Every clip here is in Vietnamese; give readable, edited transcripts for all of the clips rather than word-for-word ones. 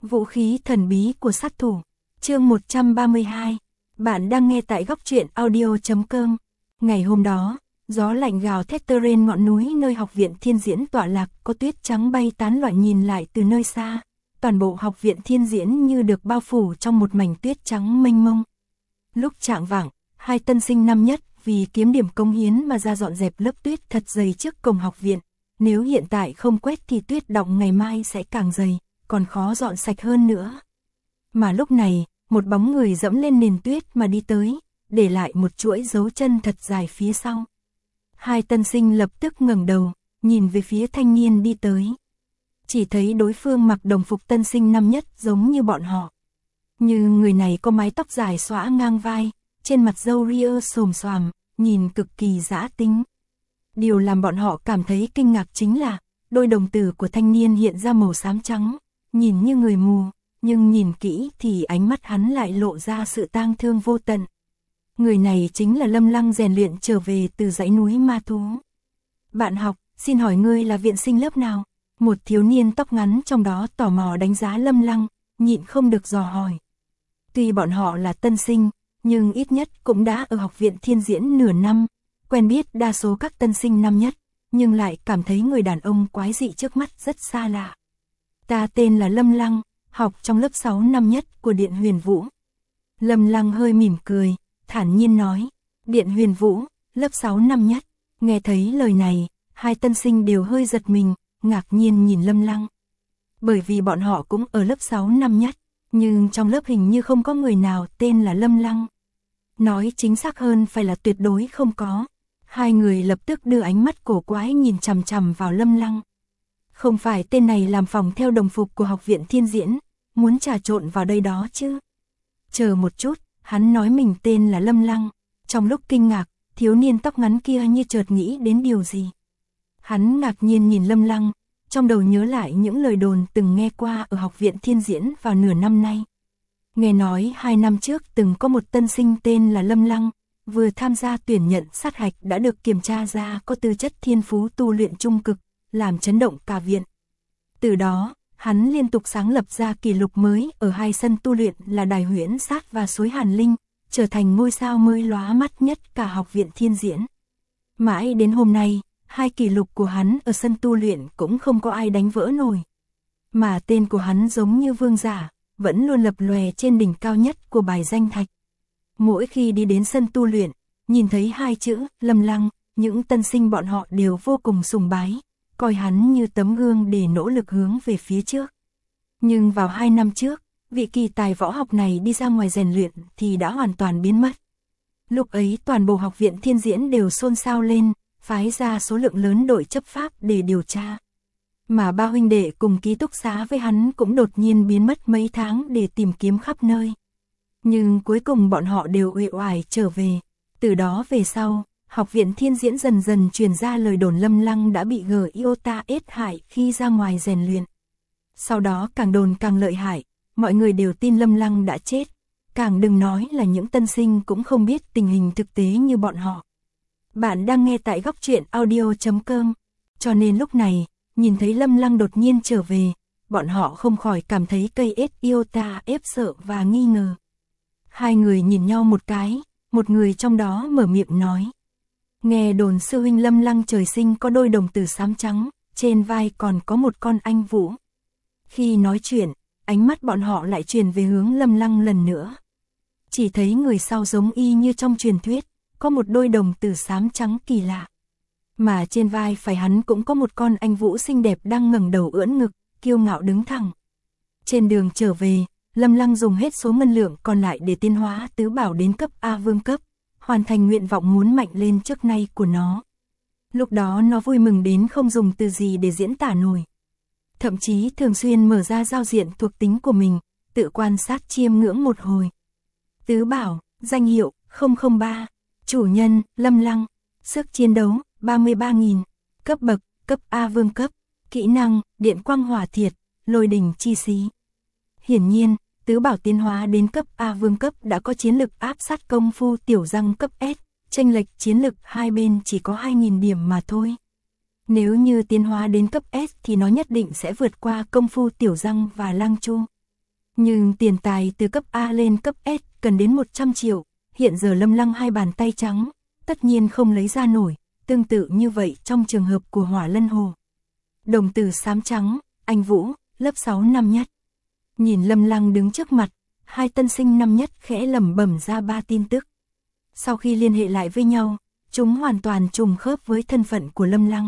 Vũ khí thần bí của sát thủ. Chương 132. Bạn đang nghe tại góc truyện audio.com. Ngày hôm đó, gió lạnh gào thét trên ngọn núi nơi học viện Thiên Diễn tọa lạc, có tuyết trắng bay tán loạn. Nhìn lại từ nơi xa, toàn bộ học viện Thiên Diễn như được bao phủ trong một mảnh tuyết trắng mênh mông. Lúc chạng vạng, hai tân sinh năm nhất vì kiếm điểm cống hiến mà ra dọn dẹp lớp tuyết thật dày trước cổng học viện. Nếu hiện tại không quét thì tuyết đọng ngày mai sẽ càng dày, còn khó dọn sạch hơn nữa. Mà lúc này, một bóng người dẫm lên nền tuyết mà đi tới, để lại một chuỗi dấu chân thật dài phía sau. Hai tân sinh lập tức ngẩng đầu, nhìn về phía thanh niên đi tới. Chỉ thấy đối phương mặc đồng phục tân sinh năm nhất giống như bọn họ. Nhưng người này có mái tóc dài xõa ngang vai, trên mặt râu ria xồm xoàm, nhìn cực kỳ dã tính. Điều làm bọn họ cảm thấy kinh ngạc chính là, đôi đồng tử của thanh niên hiện ra màu xám trắng, nhìn như người mù, nhưng nhìn kỹ thì ánh mắt hắn lại lộ ra sự tang thương vô tận. Người này chính là Lâm Lăng rèn luyện trở về từ dãy núi ma thú. Bạn học, xin hỏi ngươi là viện sinh lớp nào? Một thiếu niên tóc ngắn trong đó tò mò đánh giá Lâm Lăng, nhịn không được dò hỏi. Tuy bọn họ là tân sinh, nhưng ít nhất cũng đã ở học viện Thiên Diễn nửa năm, quen biết đa số các tân sinh năm nhất, nhưng lại cảm thấy người đàn ông quái dị trước mắt rất xa lạ. Ta tên là Lâm Lăng, học trong lớp 6 năm nhất của Điện Huyền Vũ. Lâm Lăng hơi mỉm cười, thản nhiên nói, Điện Huyền Vũ, lớp 6 năm nhất. Nghe thấy lời này, hai tân sinh đều hơi giật mình, ngạc nhiên nhìn Lâm Lăng. Bởi vì bọn họ cũng ở lớp 6 năm nhất, nhưng trong lớp hình như không có người nào tên là Lâm Lăng. Nói chính xác hơn phải là tuyệt đối không có. Hai người lập tức đưa ánh mắt cổ quái nhìn chằm chằm vào Lâm Lăng. Không phải tên này làm phòng theo đồng phục của học viện Thiên Diễn, muốn trà trộn vào đây đó chứ. Chờ một chút, hắn nói mình tên là Lâm Lăng. Trong lúc kinh ngạc, thiếu niên tóc ngắn kia như chợt nghĩ đến điều gì. Hắn ngạc nhiên nhìn Lâm Lăng, trong đầu nhớ lại những lời đồn từng nghe qua ở học viện Thiên Diễn vào nửa năm nay. Nghe nói 2 năm trước từng có một tân sinh tên là Lâm Lăng, vừa tham gia tuyển nhận sát hạch đã được kiểm tra ra có tư chất thiên phú tu luyện trung cực, làm chấn động cả viện. Từ đó, hắn liên tục sáng lập ra kỷ lục mới ở hai sân tu luyện là Đài Huyễn Sát và Suối Hàn Linh, trở thành ngôi sao mới lóa mắt nhất cả học viện Thiên Diễn. Mãi đến hôm nay, hai kỷ lục của hắn ở sân tu luyện cũng không có ai đánh vỡ nổi. Mà tên của hắn giống như vương giả, vẫn luôn lập lòe trên đỉnh cao nhất của bài danh thạch. Mỗi khi đi đến sân tu luyện, nhìn thấy hai chữ Lâm Lăng, những tân sinh bọn họ đều vô cùng sùng bái, coi hắn như tấm gương để nỗ lực hướng về phía trước. Nhưng vào 2 năm trước, vị kỳ tài võ học này đi ra ngoài rèn luyện thì đã hoàn toàn biến mất. Lúc ấy toàn bộ học viện Thiên Diễn đều xôn xao lên, phái ra số lượng lớn đội chấp pháp để điều tra. Mà ba huynh đệ cùng ký túc xá với hắn cũng đột nhiên biến mất mấy tháng để tìm kiếm khắp nơi. Nhưng cuối cùng bọn họ đều uể oải trở về. Từ đó về sau, học viện Thiên Diễn dần dần truyền ra lời đồn Lâm Lăng đã bị Iota ết hại khi ra ngoài rèn luyện. Sau đó càng đồn càng lợi hại, mọi người đều tin Lâm Lăng đã chết. Càng đừng nói là những tân sinh cũng không biết tình hình thực tế như bọn họ. Bạn đang nghe tại góc truyện audio.com. Cho nên lúc này, nhìn thấy Lâm Lăng đột nhiên trở về, bọn họ không khỏi cảm thấy cây Iota ép sợ và nghi ngờ. Hai người nhìn nhau một cái, một người trong đó mở miệng nói. Nghe đồn sư huynh Lâm Lăng trời sinh có đôi đồng tử xám trắng, trên vai còn có một con anh vũ. Khi nói chuyện, ánh mắt bọn họ lại truyền về hướng Lâm Lăng lần nữa. Chỉ thấy người sau giống y như trong truyền thuyết, có một đôi đồng tử xám trắng kỳ lạ. Mà trên vai phải hắn cũng có một con anh vũ xinh đẹp đang ngẩng đầu ưỡn ngực, kiêu ngạo đứng thẳng. Trên đường trở về, Lâm Lăng dùng hết số ngân lượng còn lại để tiến hóa tứ bảo đến cấp A vương cấp, hoàn thành nguyện vọng muốn mạnh lên trước nay của nó. Lúc đó nó vui mừng đến không dùng từ gì để diễn tả nổi. Thậm chí thường xuyên mở ra giao diện thuộc tính của mình, tự quan sát chiêm ngưỡng một hồi. Tứ bảo, danh hiệu 003, chủ nhân Lâm Lăng, sức chiến đấu 33.000, cấp bậc cấp A vương cấp, kỹ năng điện quang hỏa thiệt, lôi đình chi xí. Hiển nhiên, tứ bảo tiến hóa đến cấp A vương cấp đã có chiến lực áp sát công phu tiểu răng cấp S, chênh lệch chiến lực hai bên chỉ có 2.000 điểm mà thôi. Nếu như tiến hóa đến cấp S thì nó nhất định sẽ vượt qua công phu tiểu răng và lang chu. Nhưng tiền tài từ cấp A lên cấp S cần đến 100 triệu, hiện giờ Lâm Lăng hai bàn tay trắng, tất nhiên không lấy ra nổi, tương tự như vậy trong trường hợp của Hỏa Lân Hồ. Đồng tử xám trắng, anh Vũ, lớp 6 năm nhất. Nhìn Lâm Lăng đứng trước mặt, hai tân sinh năm nhất khẽ lẩm bẩm ra 3 tin tức. Sau khi liên hệ lại với nhau, chúng hoàn toàn trùng khớp với thân phận của Lâm Lăng.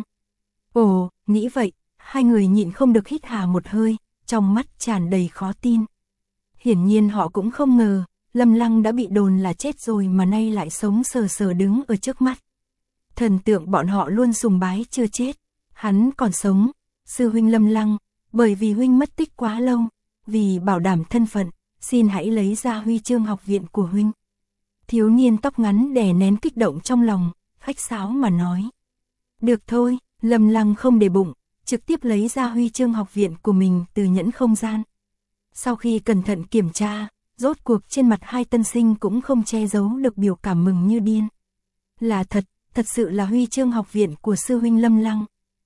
Ồ, nghĩ vậy, hai người nhịn không được hít hà một hơi, trong mắt tràn đầy khó tin. Hiển nhiên họ cũng không ngờ, Lâm Lăng đã bị đồn là chết rồi mà nay lại sống sờ sờ đứng ở trước mắt. Thần tượng bọn họ luôn sùng bái chưa chết, hắn còn sống, sư huynh Lâm Lăng, bởi vì huynh mất tích quá lâu, vì bảo đảm thân phận, xin hãy lấy ra huy chương học viện của huynh. Thiếu niên tóc ngắn đè nén kích động trong lòng, khách sáo mà nói. Được thôi, Lâm Lăng không để bụng, trực tiếp lấy ra huy chương học viện của mình từ nhẫn không gian. Sau khi cẩn thận kiểm tra, rốt cuộc trên mặt hai tân sinh cũng không che giấu được biểu cảm mừng như điên. Là thật, thật sự là huy chương học viện của sư huynh Lâm Lăng.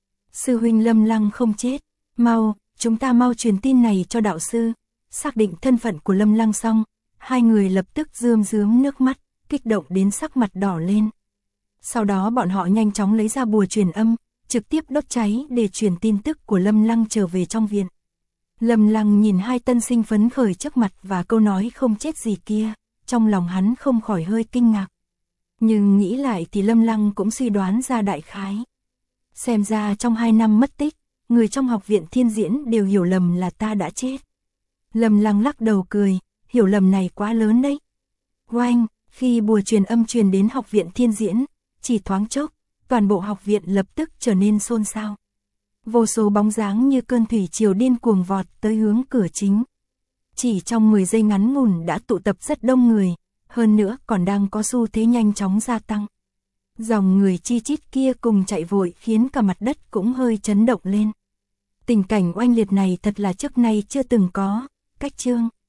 Sư huynh Lâm Lăng không chết, mau, chúng ta mau truyền tin này cho đạo sư. Xác định thân phận của Lâm Lăng xong, hai người lập tức rơm rớm nước mắt, kích động đến sắc mặt đỏ lên. Sau đó bọn họ nhanh chóng lấy ra bùa truyền âm, trực tiếp đốt cháy để truyền tin tức của Lâm Lăng trở về trong viện. Lâm Lăng nhìn hai tân sinh phấn khởi trước mặt và câu nói không chết gì kia, trong lòng hắn không khỏi hơi kinh ngạc. Nhưng nghĩ lại thì Lâm Lăng cũng suy đoán ra đại khái. Xem ra trong 2 năm mất tích, người trong học viện Thiên Diễn đều hiểu lầm là ta đã chết. Lâm Lăng lắc đầu cười, hiểu lầm này quá lớn đấy. Oanh, khi bùa truyền âm truyền đến học viện Thiên Diễn, chỉ thoáng chốc, toàn bộ học viện lập tức trở nên xôn xao. Vô số bóng dáng như cơn thủy triều điên cuồng vọt tới hướng cửa chính. Chỉ trong 10 giây ngắn ngủn đã tụ tập rất đông người, hơn nữa còn đang có xu thế nhanh chóng gia tăng. Dòng người chi chít kia cùng chạy vội khiến cả mặt đất cũng hơi chấn động lên. Tình cảnh oanh liệt này thật là trước nay chưa từng có. Cách chương